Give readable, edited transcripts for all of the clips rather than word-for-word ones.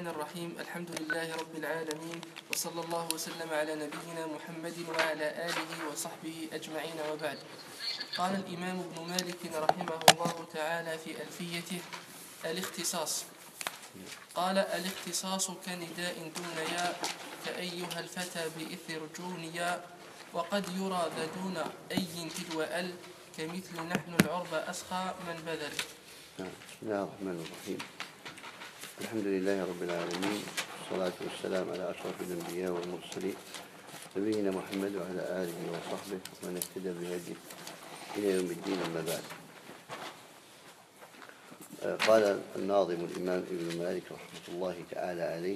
الرحمن الرحيم. الحمد لله رب العالمين، وصلى الله وسلم على نبينا محمد وعلى آله وصحبه أجمعين، وبعد. قال الإمام ابن مالك رحمه الله تعالى في ألفيته: الاختصاص. قال: الاختصاص كنداء دون ياء، كأيها الفتى بإثر جونيا، وقد يرى ذا دون أي تلو أل، كمثل نحن العرب أسخى من بذل. بسم الله الرحمن الرحيم. الحمد لله رب العالمين، والصلاة والسلام على أشرف الأنبياء والمرسلين نبينا محمد وعلى آله وصحبه ومن اهتدى بهديه إلى يوم الدين، أما بعد. قال الناظم الإمام ابن مالك رحمة الله تعالى عليه: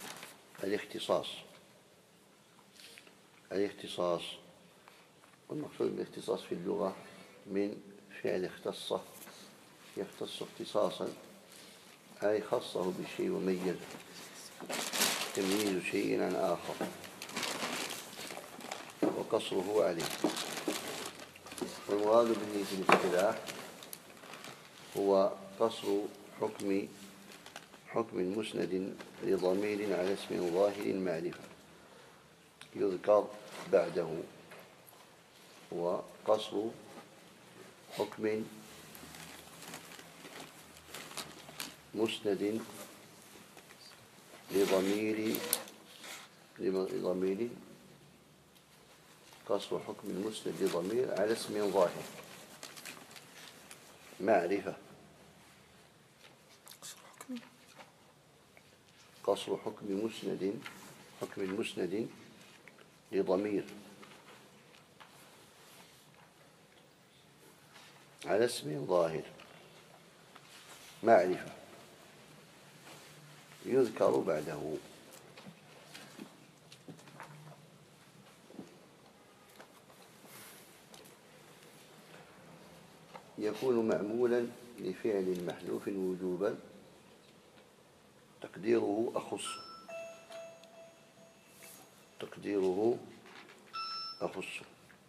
الاختصاص، والمقصود بالاختصاص في اللغة من فعل اختص يختص اختصاصا، أي خصه بالشيء وميزه، تمييز شيء عن آخر وقصره عليه. والمراد به في الاصطلاح هو قصر حكم مسند لضمير على اسم ظاهر معرفة يذكر بعده. هو قصر حكم مسند لضمير قصر حكم المسند لضمير على اسم ظاهر معرفة. قصر حكم المسند لضمير على اسم ظاهر معرفة يذكر بعده. يكون معمولا لفعل محذوف وجوبا، تقديره أخص.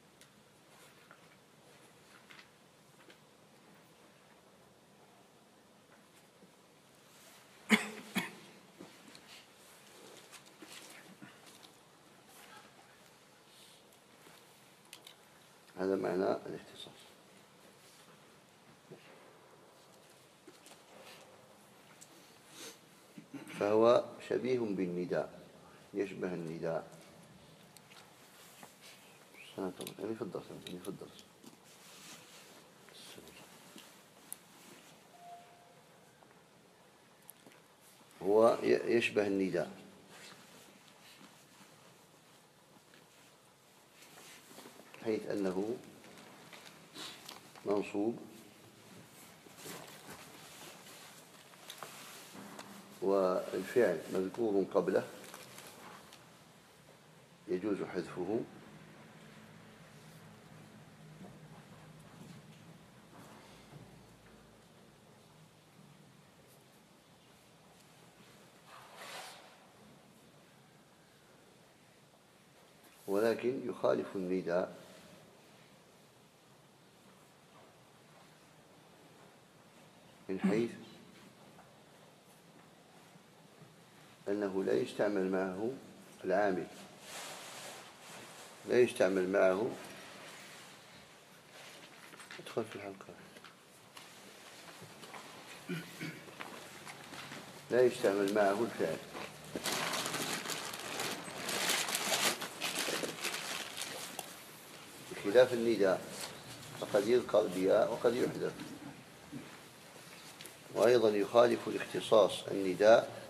هذا معنى الاختصاص. فهو شبيه بالنداء، يشبه النداء. يعني في الدرس هو يشبه النداء، حيث أنه منصوب والفعل مذكور قبله يجوز حذفه، ولكن يخالف النداء من حيث أنه لا يستعمل معه العامل، لا يستعمل معه ادخل في الحلقة، لا يستعمل معه الفعل، بخلاف النداء فقد يذكر بياء وقد يحذف. وأيضا يخالف الاختصاص النداء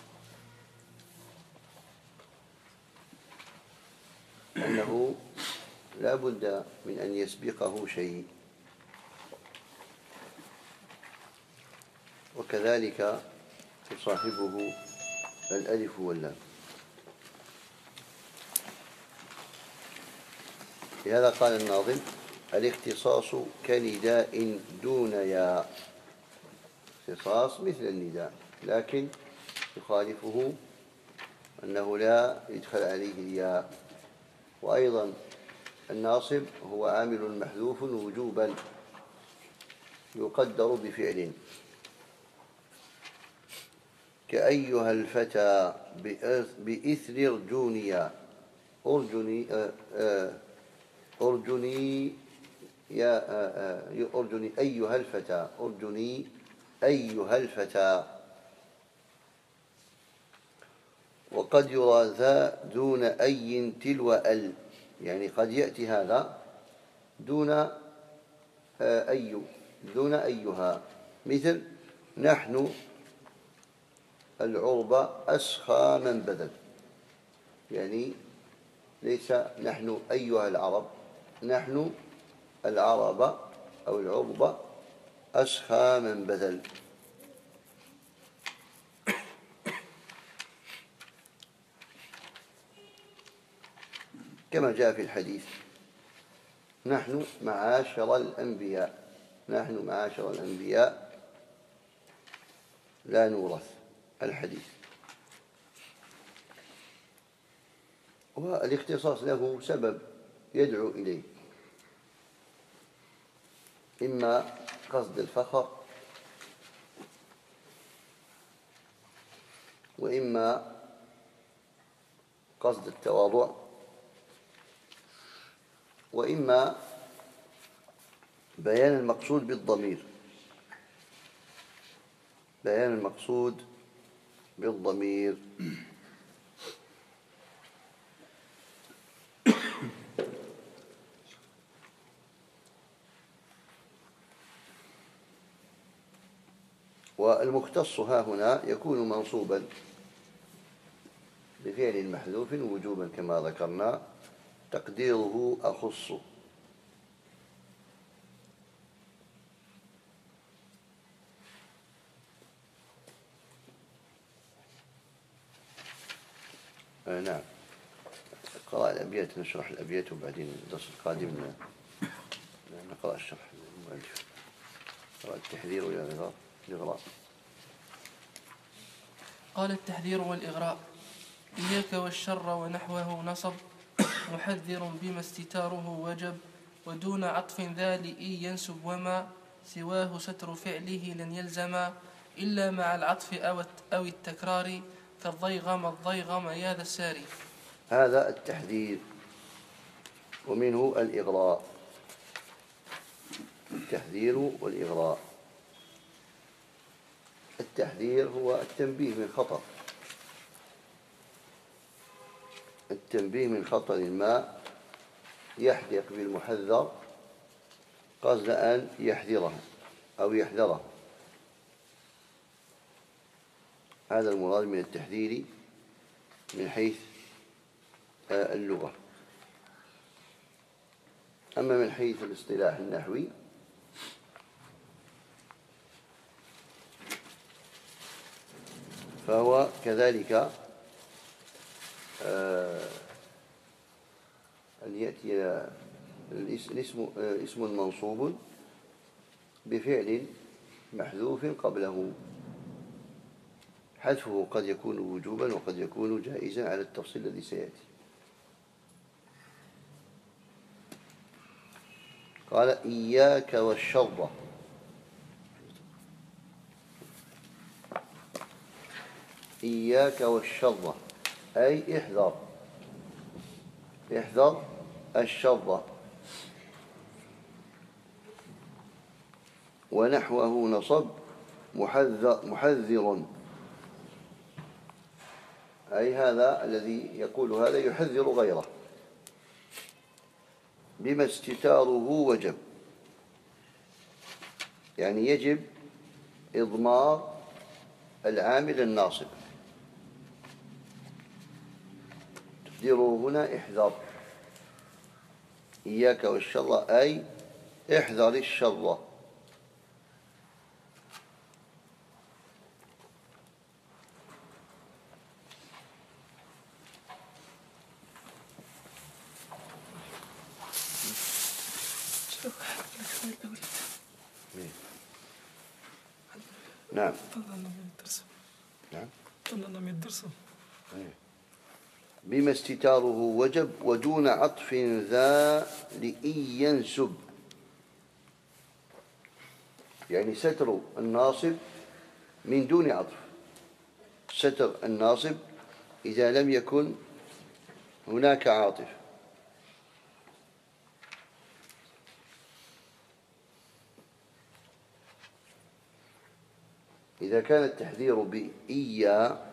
أنه لا بد من أن يسبقه شيء، وكذلك تصاحبه الألف واللام. لهذا قال الناظم: الاختصاص كنداء دون ياء. اختصاص مثل النداء، لكن يخالفه أنه لا يدخل عليه الياء. وأيضا الناصب هو عامل محذوف وجوبا يقدر بفعل، كأيها الفتى بإثر أرجونيا. أرجني أرجني يا أرجني أيها الفتى، أرجني أيها الفتى. وقد يرى ذا دون أي تلو ال، يعني قد يأتي هذا دون دون أيها، مثل نحن العرب أسخى من بذل، يعني ليس نحن أيها العرب، نحن العرب أو العرب أسخى من بذل. كما جاء في الحديث نحن معاشر الأنبياء، نحن معاشر الأنبياء لا نورث، الحديث. والاختصاص له سبب يدعو إليه، إما قصد الفخر، وإما قصد التواضع، وإما بيان المقصود بالضمير، بيان المقصود بالضمير. والمختص ها هنا يكون منصوبا بفعل محذوف وجوبا كما ذكرنا، تقديره أخص. نعم، قراءة الأبيات، نشرح الأبيات وبعدين الدرس القادم نقرأ الشرح المؤلف، قراءة التحذير والإغراء. قال التحذير والإغراء: إياك والشر ونحوه نصب، محذر بما استتاره وجب، ودون عطف ذا لإي ينسب، وما سواه ستر فعله لن يلزم، إلا مع العطف أو التكرار، كالضيغم الضيغم يا ذا الساري. هذا التحذير، ومنه الإغراء. التحذير والإغراء. التحذير هو التنبيه من خطر، التنبيه من خطر ما يحدق بالمحذر قصد أن يحذره أو يحذره. هذا المراد من التحذير من حيث اللغة. أما من حيث الاصطلاح النحوي فهو كذلك أن يأتي اسم منصوب بفعل محذوف قبله، حذفه قد يكون وجوبا وقد يكون جائزا على التفصيل الذي سيأتي. قال إياك والشر، إياك والشر أي احذر، احذر الشر. ونحوه نصب محذر، أي هذا الذي يقول هذا يحذر غيره، بما استتاره وجب، يعني يجب إضمار العامل الناصب. تقديره هنا احذر، إياك والشر أي احذر الشر. نعم. نعم. بما استتاره وجب، ودون عطف ذا لإن ينسب، يعني ستر الناصب من دون عطف. ستر الناصب إذا لم يكن هناك عاطف. إذا كان التحذير بإيا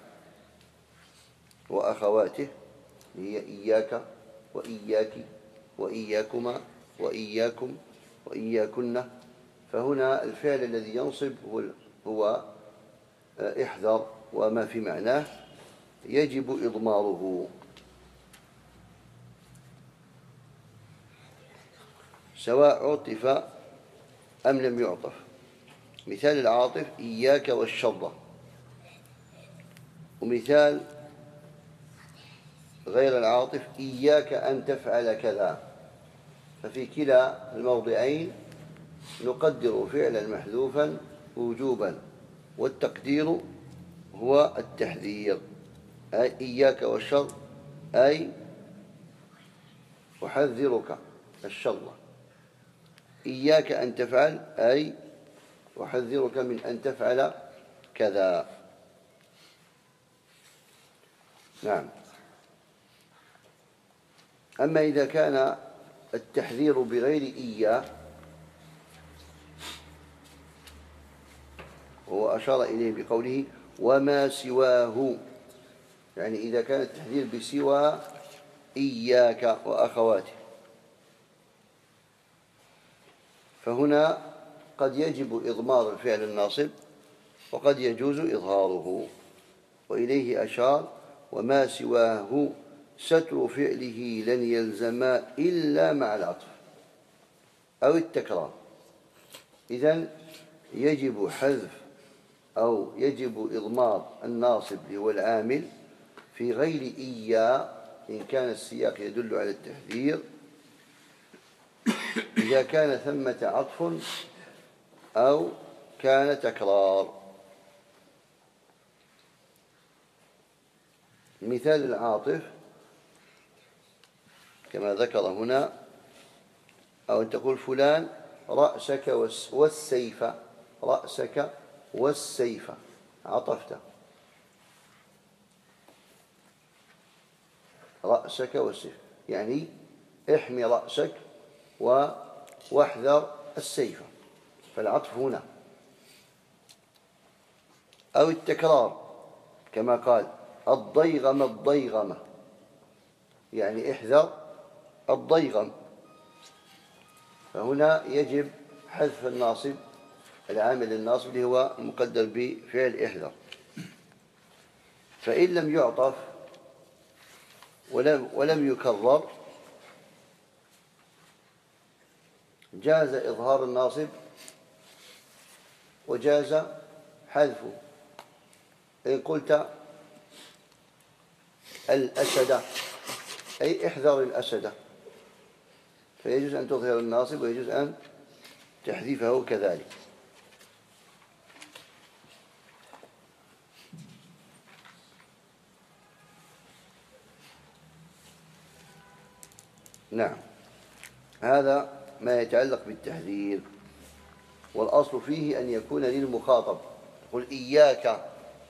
وأخواته، هي إياك وإياك وإياكما وإياكم وإياكن، فهنا الفعل الذي ينصب هو احذر وما في معناه يجب إضماره، سواء عطف أم لم يعطف. مثال العاطف إياك والشر، ومثال غير العاطف إياك أن تفعل كذا. ففي كلا الموضعين نقدر فعلا محذوفا وجوبا، والتقدير هو التحذير، أي إياك والشر، أي أحذرك الشر. إياك أن تفعل، أي أحذرك من أن تفعل كذا. نعم. أما إذا كان التحذير بغير إياه، وهو أشار إليه بقوله وما سواه، يعني إذا كان التحذير بسوى إياك وأخواته، فهنا قد يجب إضمار الفعل الناصب وقد يجوز إظهاره، وإليه أشار وما سواه ستر فعله لن يلزم إلا مع العطف أو التكرار. إذن يجب حذف أو يجب إضمار الناصب هو العامل في غير إيا إن كان السياق يدل على التحذير، إذا كان ثمة عطف أو كان تكرار. مثال العاطف كما ذكر هنا، أو أن تقول فلان رأسك والسيف، رأسك والسيف، عطفت رأسك والسيف، يعني احمي رأسك واحذر السيف، فالعطف هنا. أو التكرار كما قال الضيغم الضيغمة، يعني احذر الضيغم، فهنا يجب حذف الناصب، العامل الناصب اللي هو المقدر بفعل احذر. فإن لم يعطف ولم يكرر جاز إظهار الناصب وجاز حذفه. إن قلت الأسد أي احذر الأسد، فيجوز أن تظهر الناصب ويجوز أن تحذفه كذلك. نعم، هذا ما يتعلق بالتحذير، والأصل فيه أن يكون للمخاطب، قل إياك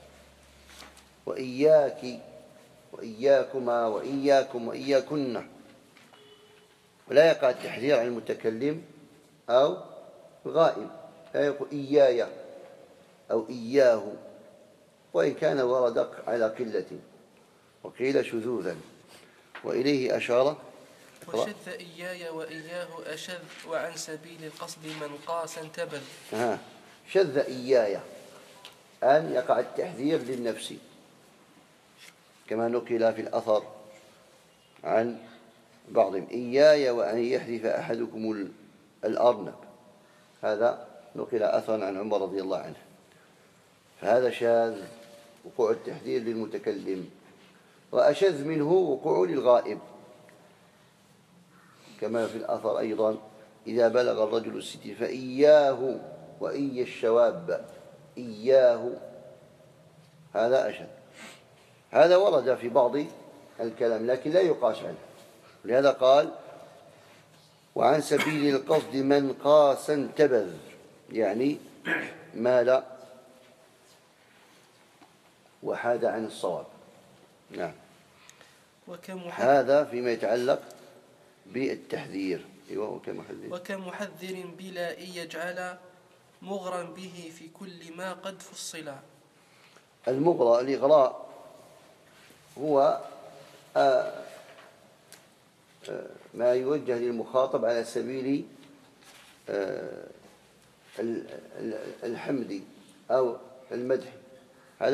وإياك وإياكما وإياكم وإياكن، ولا يقع التحذير عن المتكلم أو الغائب، لا يقول إياي أو إياه، وإن كان ورد على قلة وقيل شذوذا. وإليه أشار وشذ إياي وإياه أشذ وعن سبيل القصد من قاسا تبذ. شذ إياي أن يقع التحذير للنفس، كما نقل في الأثر عن بعضهم إياي وأن يحذف أحدكم الأرنب، هذا نقل أثرا عن عمر رضي الله عنه، فهذا شاذ وقوع التحذير للمتكلم. وأشذ منه وقوع للغائب، كما في الأثر أيضا إذا بلغ الرجل الستين فإياه وإي الشواب، إياه، هذا أشد. هذا ورد في بعض الكلام لكن لا يقاس عنه، لهذا قال وعن سبيل القصد من قاس انتبذ، يعني مال وحاد عن الصواب. نعم. هذا فيما يتعلق بالتحذير. وكمحذر بلا أن يجعل مغرا به في كل ما قد فصل. المغرى الإغراء هو ما يوجه للمخاطب على سبيل الحمد أو المدح. هذا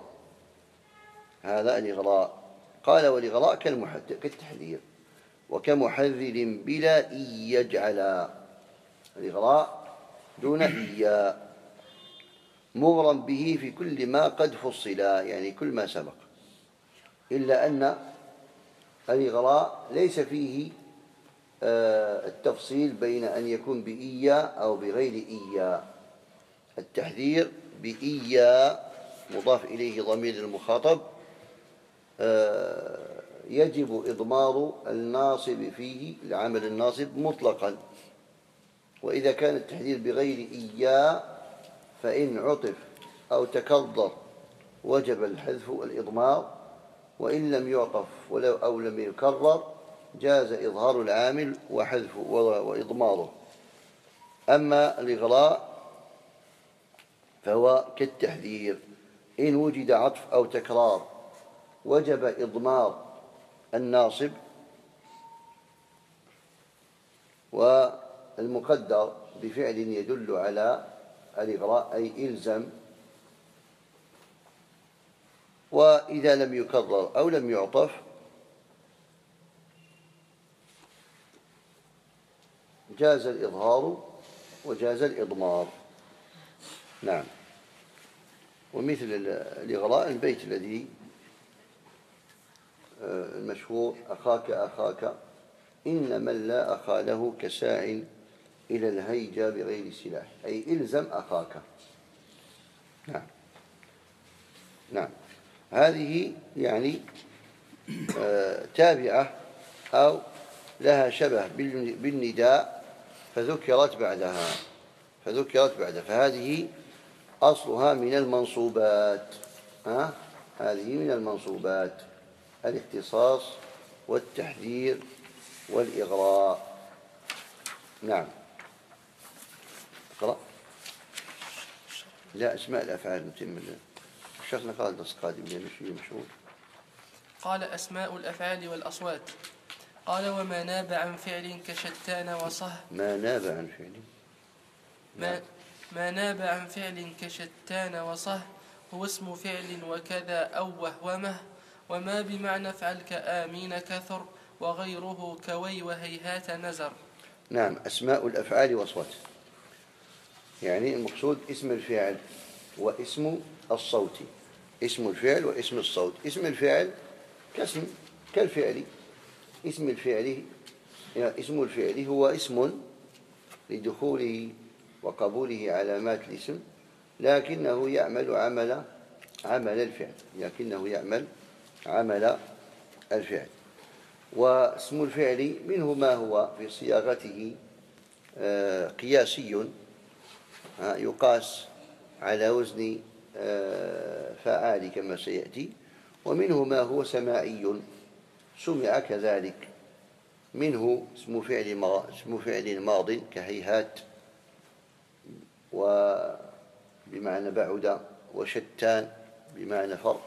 الإغراء. قال والإغراء كالتحذير. وكمحذر بلا أن يجعل، الإغراء دون إياء، مغرا به في كل ما قد فصل، يعني كل ما سبق، إلا أن الإغراء ليس فيه التفصيل بين أن يكون بإياء أو بغير إياء. التحذير بإياء مضاف إليه ضمير المخاطب يجب إضمار الناصب فيه العمل الناصب مطلقا. وإذا كان التحذير بغير إياء فإن عطف أو تكرر وجب الحذف والإضمار، وإن لم يعطف أو لم يكرر جاز إظهار العامل وحذفه وإضماره. أما الإغراء فهو كالتحذير، إن وجد عطف أو تكرار وجب إضمار الناصب، والمقدر بفعل يدل على الإغراء أي إلزم. وإذا لم يكرر أو لم يعطف جاز الإظهار وجاز الإضمار. نعم. ومثل الإغراء البيت الذي المشهور: أخاك إن من لا أخا له كساع إلى الهيجا بغير سلاح، أي إلزم أخاك. نعم. هذه يعني تابعة أو لها شبه بالنداء فذكرت بعدها، فهذه أصلها من المنصوبات. هذه من المنصوبات: الاختصاص والتحذير والإغراء. نعم. اقرأ. لا، اسماء الأفعال نتم الشخص نقرأ الدرس القادم لأنه مشهور. قال: أسماء الأفعال والأصوات. قال: وما ناب عن فعل كشتان وصه. ما ناب عن فعل. ما ناب عن فعل كشتان وصه هو اسم فعل وكذا أو وهومه، وما بمعنى افعل كآمين كثر، وغيره كوي وهيهات نزر. نعم. أسماء الأفعال وأصوات، يعني المقصود اسم الفعل واسم الصوت. اسم الفعل واسم الصوت. اسم الفعل كالفعل. اسم الفعل هو اسم لدخوله وقبوله علامات الاسم، لكنه يعمل عمل الفعل. واسم الفعل منه ما هو في صياغته قياسي، يقاس على وزن فعال كما سيأتي، ومنه ما هو سماعي سمع كذلك. منه اسم فعل ماض كهيهات وبمعنى بعد، وشتان بمعنى فرق.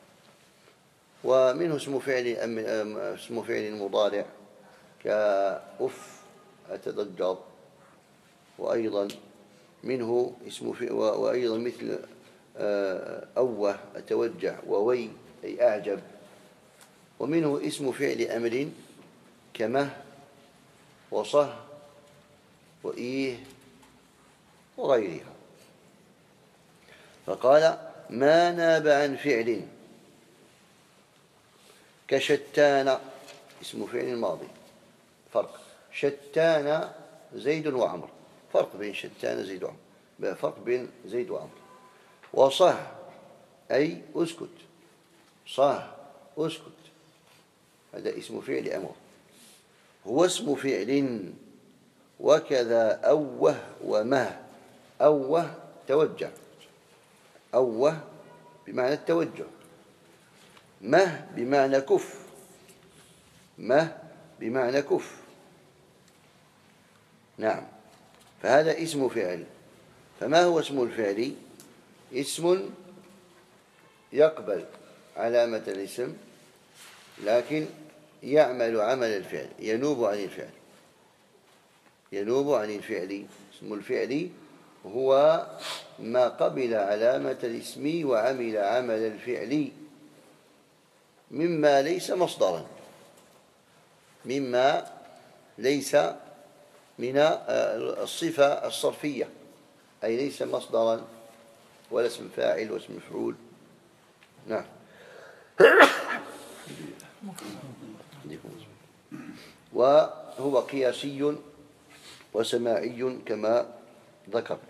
ومنه اسم فعل مضارع كأف أتضجر. وأيضا منه وأيضا مثل أوه أتوجع، ووي أي أعجب. ومنه اسم فعل أمر كمه وصه وإيه وغيرها. فقال: ما ناب عن فعل كشتان، اسم فعل ماضي. فرق: شتان زيد وعمر، فرق بين شتان زيد وعمر، فرق بين زيد وعمر. وصه أي أسكت، صه أسكت، هذا اسم فعل أمر. هو اسم فعل وكذا أوه ومه. أوه توجع، أوه بمعنى التوجه، مه بمعنى كف، مه بمعنى كف. نعم، فهذا اسم فعل. فما هو اسم الفعل؟ اسم يقبل علامة الاسم لكن يعمل عمل الفعل، ينوب عن الفعل، ينوب عن الفعل. اسم الفعل هو ما قبل علامة الاسم وعمل عمل الفعل مما ليس مصدرا، مما ليس من الصفة الصرفية، أي ليس مصدرا ولا اسم فاعل واسم مفعول. نعم. وهو قياسي وسماعي كما ذكر.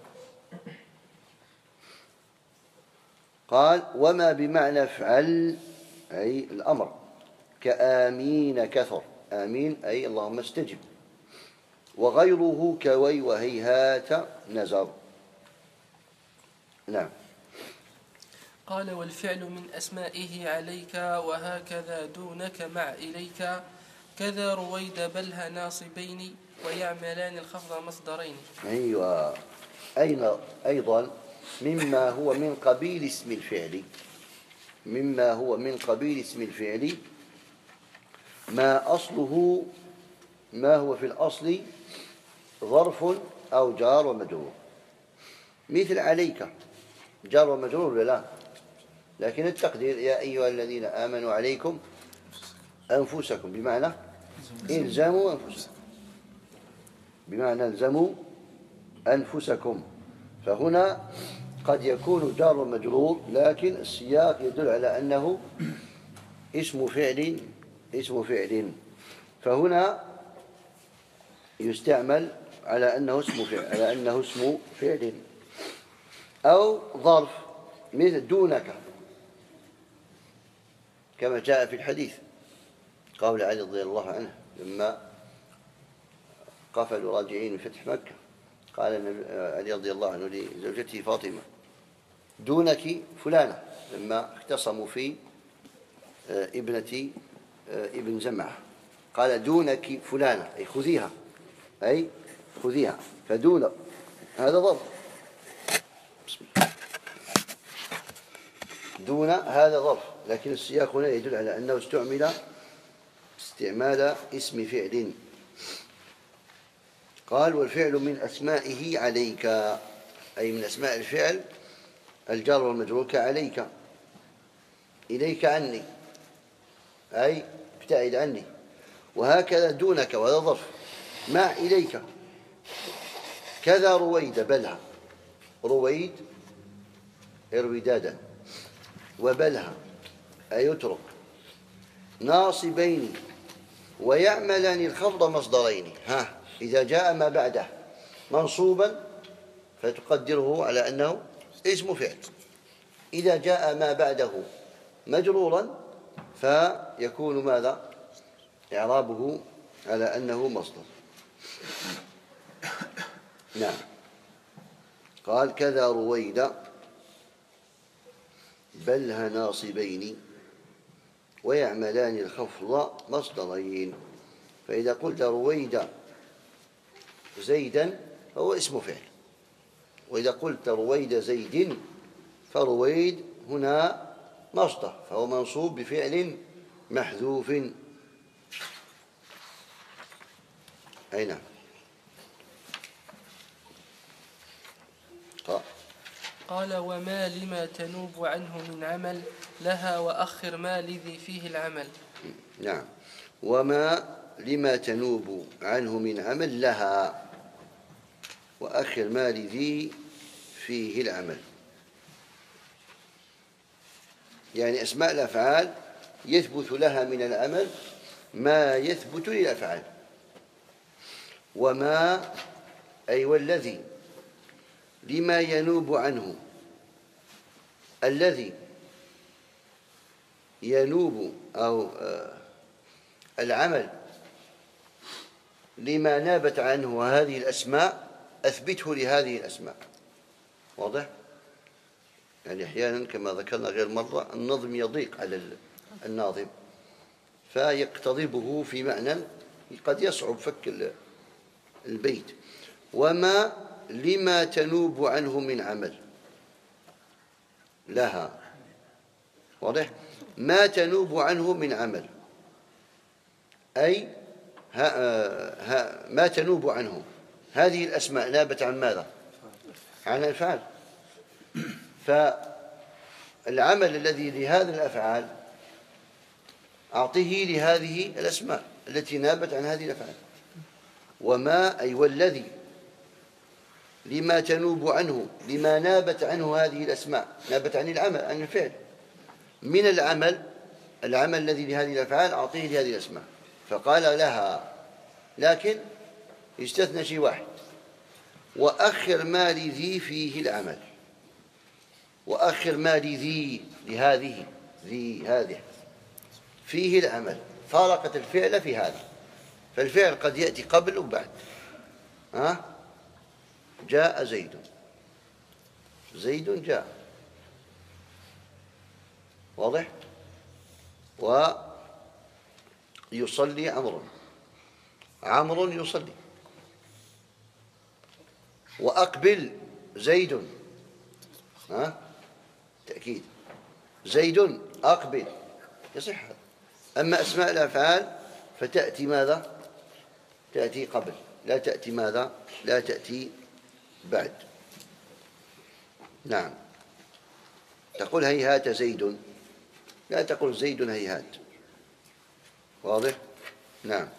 قال وما بمعنى افعل أي الأمر، كآمين كثر، آمين أي اللهم استجب، وغيره كوي وهيهات نزر. نعم. قال والفعل من أسمائه عليك وهكذا دونك مع إليك، كذا رويد بلها ناصبين ويعملان الخفض مصدرين. أيوة. أيضا مما هو من قبيل اسم الفعل، مما هو من قبيل اسم الفعل ما أصله، ما هو في الأصل ظرف أو جار ومجرور، مثل عليك جار ومجرور لا، لكن التقدير يا أيها الذين آمنوا عليكم أنفسكم، بمعنى إلزموا أنفسكم، بمعنى إلزموا أنفسكم. فهنا قد يكون جار ومجرور لكن السياق يدل على أنه اسم فعل، اسم فعل، فهنا يستعمل على أنه اسم فعل، على أنه اسم فعل. أو ظرف مثل دونك كما جاء في الحديث قول علي رضي الله عنه لما قفلوا راجعين من فتح مكة، قال علي رضي الله عنه لزوجته فاطمة دونك فلانة، لما اختصموا في ابنة ابن زمعة قال دونك فلانة أي خذيها، أي خذيها، فدون هذا ظرف، دون هذا ظرف، لكن السياق هنا يدل على أنه استعمل استعمال اسم فعل. قال والفعل من أسمائه عليك، أي من أسماء الفعل الجار والمجرور كعليك، إليك عني أي ابتعد عني، وهكذا دونك وهذا ظرف مع إليك، كذا رويد بلها، رويد إرويدادا، وبلها أي يترك، ناصبين ويعملان الخفض مصدرين. ها إذا جاء ما بعده منصوبا فتقدره على أنه اسم فعل، إذا جاء ما بعده مجرورا فيكون ماذا؟ إعرابه على أنه مصدر. نعم. قال كذا رويد بلها ناصبين ويعملان الخفض مصدرين. فإذا قلت رويد زيدا فهو اسم فعل، وإذا قلت رويد زيد فرويد هنا مصدر فهو منصوب بفعل محذوف. أي نعم. قال وما لما تنوب عنه من عمل لها وأخر ما لذي فيه العمل. نعم. وما لما تنوب عنه من عمل لها وأخر ما لذي فيه العمل، يعني أسماء الأفعال يثبت لها من العمل ما يثبت للأفعال. وما أي والذي لما ينوب عنه، الذي ينوب أو العمل لما نابت عنه هذه الأسماء أثبته لهذه الأسماء. واضح؟ يعني أحيانا كما ذكرنا غير مرة النظم يضيق على الناظم، فيقتضبه في معنى قد يصعب فك البيت. وما لما تنوب عنه من عمل لها، واضح؟ ما تنوب عنه من عمل، أي ما تنوب عنه هذه الأسماء نابت عن ماذا؟ عن الأفعال. فالعمل الذي لهذه الأفعال أعطيه لهذه الأسماء التي نابت عن هذه الأفعال. وما أي والذي لما تنوب عنه، لما نابت عنه هذه الأسماء، نابت عن العمل، عن الفعل، من العمل الذي لهذه الأفعال أعطيه لهذه الأسماء. فقال لها، لكن استثنى شيء واحد: وأخر ما لذي فيه العمل. وأخر ما لذي، لهذه، ذي هذه فيه العمل، فارقت الفعل في هذا. فالفعل قد يأتي قبل وبعد. جاء زيد، زيد جاء، واضح؟ ويصلي عمرو، عمرو يصلي. وأقبل زيد، تأكيد، زيد أقبل، يصح. أما أسماء الأفعال فتأتي ماذا؟ تأتي قبل، لا تأتي ماذا؟ لا تأتي بعد. نعم، تقول هيهات زيد، لا تقول زيد هيهات. واضح؟ نعم.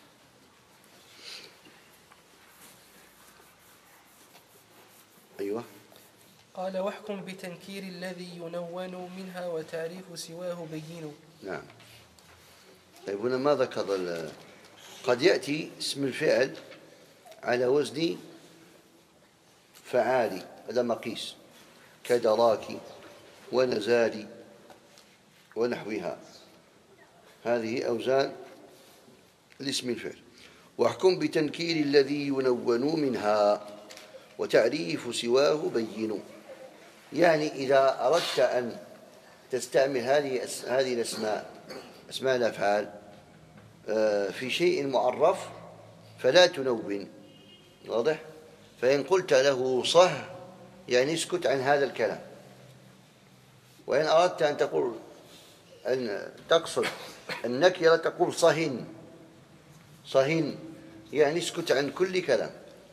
أيوة. قال: واحكم بتنكير الذي ينون منها وتعريف سواه بين. نعم. طيب هنا ما ذكر قد يأتي اسم الفعل على وزن فعالي، هذا مقيس، كدراك ونزالي ونحوها، هذه أوزان لاسم الفعل. واحكم بتنكير الذي ينون منها وتعريف سواه بين. يعني إذا أردت أن تستعمل هذه الأسماء، أسماء الأفعال، في شيء معرف فلا تنون، واضح؟ فإن قلت له صه يعني اسكت عن هذا الكلام. وإن أردت أن تقول أن تقصد النكرة تقول صهن، صهن يعني اسكت عن كل كلام،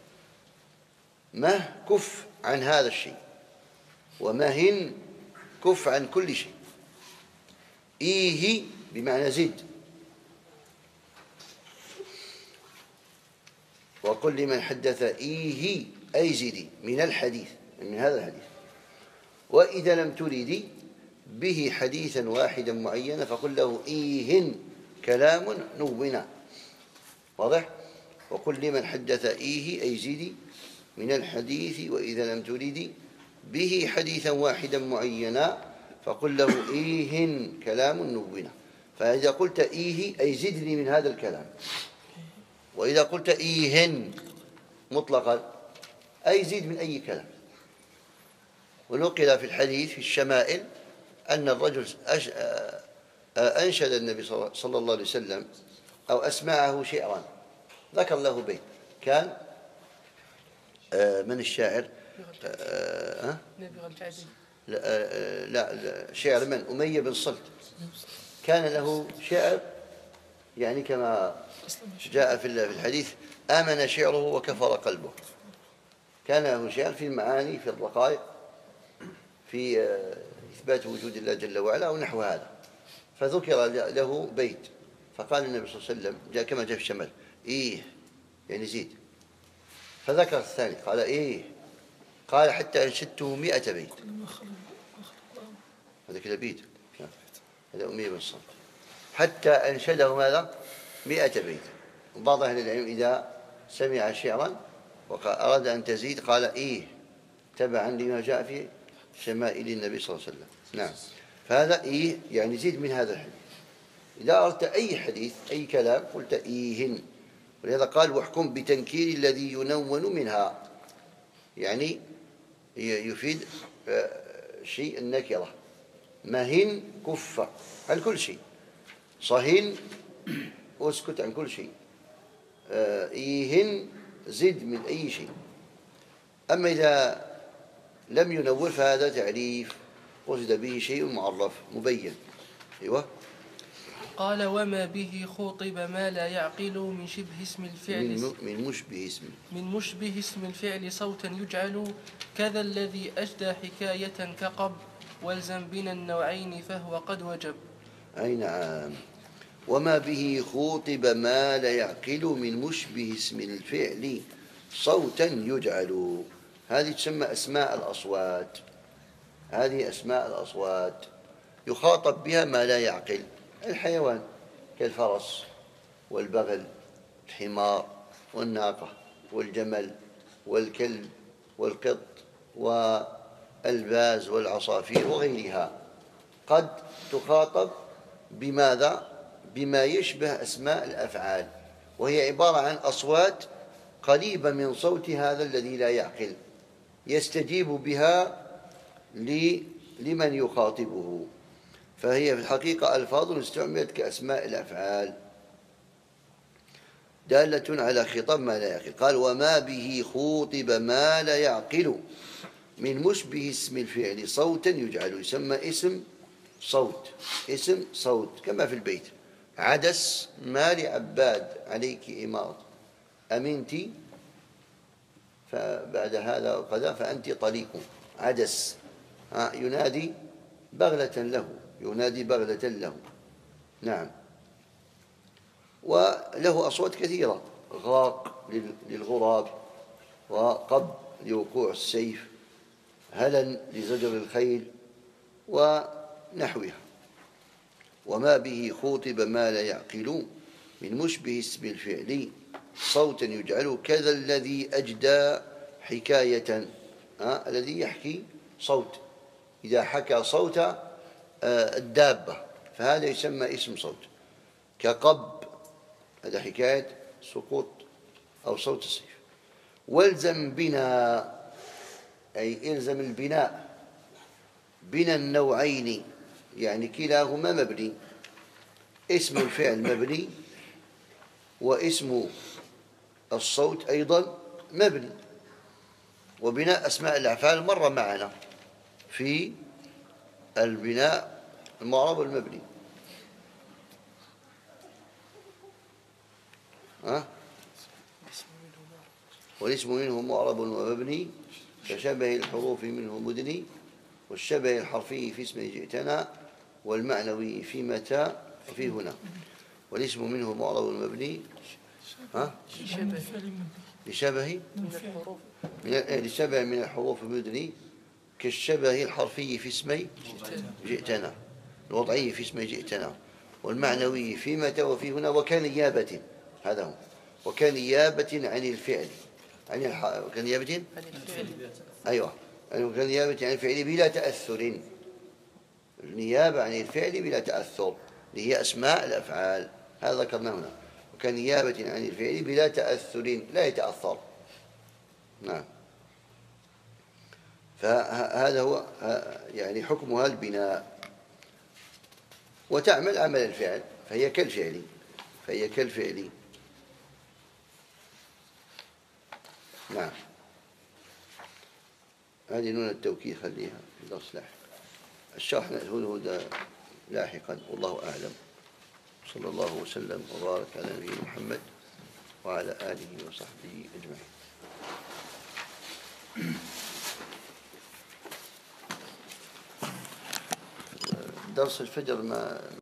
مه كف عن هذا الشيء، ومهن كف عن كل شيء. إيه بمعنى زد. وقل لمن حدث إيه أي زدي من الحديث، من هذا الحديث. وإذا لم تريدي به حديثا واحدا معينا فقل له إيهن كلام نونا، واضح؟ وقل لمن حدث إيه أي زدي من الحديث، وإذا لم تريدي به حديثا واحدا معينا فقل له إيهن كلام نونا. فإذا قلت إيه أي زدني من هذا الكلام، وإذا قلت إيهن مطلقا أي زيد من أي كلام. ونقل في الحديث في الشمائل أن الرجل أنشد النبي صلى الله عليه وسلم أو أسمعه شعرا، ذكر له بيت، كان من الشاعر؟ لا شعر من؟ أمية بن صلت، كان له شعر يعني كما جاء في الحديث: آمن شعره وكفر قلبه. كان له شعر في المعاني، في الرقائق، في إثبات وجود الله جل وعلا ونحو هذا. فذكر له بيت، فقال النبي صلى الله عليه وسلم جاء كما جاء في الشمال: إيه يعني زيد. فذكر الثاني قال: إيه، قال: حتى أنشدته 100 بيت. هذا كذا بيت، هذا أمية بن صلت، حتى أنشده ماذا؟ 100 بيت. وبعض أهل العلم إذا سمع شعرا وأراد أن تزيد قال: إيه، تبعا لما جاء في شمائل النبي صلى الله عليه وسلم. نعم. فهذا إيه يعني زيد من هذا الحديث. إذا أردت أي حديث أي كلام قلت إيهن. ولهذا قال: واحكم بتنكير الذي ينون منها، يعني يفيد شيء النكرة. مهن كف عن كل شيء، صهن اسكت عن كل شيء، إيهن زد من أي شيء. أما إذا لم ينور فهذا تعريف قصد به شيء معرف مبين. أيوة. قال وما به خوطب ما لا يعقل من شبه اسم الفعل من مشبه اسم الفعل صوتا يجعل كذا الذي أجدى حكاية كقب والزم بنا النوعين فهو قد وجب. أي نعم. وما به خوطب ما لا يعقل من مشبه اسم الفعل صوتا يجعل. هذه تسمى أسماء الأصوات. هذه أسماء الأصوات يخاطب بها ما لا يعقل، الحيوان كالفرس والبغل، الحمار والناقة والجمل والكلب والقط والباز والعصافير وغيرها، قد تخاطب بماذا؟ بما يشبه أسماء الأفعال، وهي عبارة عن أصوات قريبة من صوت هذا الذي لا يعقل، يستجيب بها لمن يخاطبه، فهي في الحقيقة ألفاظ استعملت كأسماء الأفعال دالة على خطاب ما لا يعقل. قال وما به خوطب ما لا يعقل من مشبه اسم الفعل صوتا يجعل. يسمى اسم صوت، اسم صوت، كما في البيت: عدس ما لعباد عليك إمارة، أمنت فبعد هذا وقذا فأنت طليق. عدس ينادي بغلة له، ينادي بغلة له. نعم. وله أصوات كثيرة: غاق للغراب، وقب لوقوع السيف، هلا لزجر الخيل ونحوها. وما به خوطب ما لا يعقل من مشبه اسم الفعل صوتا يجعل كذا الذي أجدى حكاية. الذي يحكي صوت، إذا حكى صوت الدابة فهذا يسمى اسم صوت، كقب، هذا حكاية سقوط أو صوت السيف. والزم بنا، أي إلزم البناء، بنا النوعين، يعني كلاهما مبني، اسم الفعل مبني واسم الصوت أيضا مبني. وبناء أسماء الأفعال مر معنا في البناء المعرب المبني. والاسم منه معرب ومبني كشبه الحروف منه مدني، والشبه الحرفي في اسم جئتنا، والمعنوي في متى وفي هنا. والاسم منه معرب ومبني لشبه من الحروف المدني كالشبه الحرفي في اسم جئتنا، الوضعي في اسم جئتنا، والمعنوي في متى وفي هنا، وكنيابة. هذا هو. وكنيابة عن الفعل، كنيابة أيوة، كنيابة عن الفعل بلا تأثر. النيابة عن الفعل بلا تأثر اللي هي أسماء الأفعال، هذا ذكرنا هنا. وكنيابة عن الفعل بلا تأثر، لا يتأثر. نعم. فهذا هو يعني حكمها البناء، وتعمل عمل الفعل، فهي كالفعل. نعم. هذه نون التوكيد خليها في درس لاحق، الشرح نأخذه لاحقا، والله أعلم. صلى الله وسلم وبارك على نبينا محمد وعلى آله وصحبه أجمعين. درس الفجر ما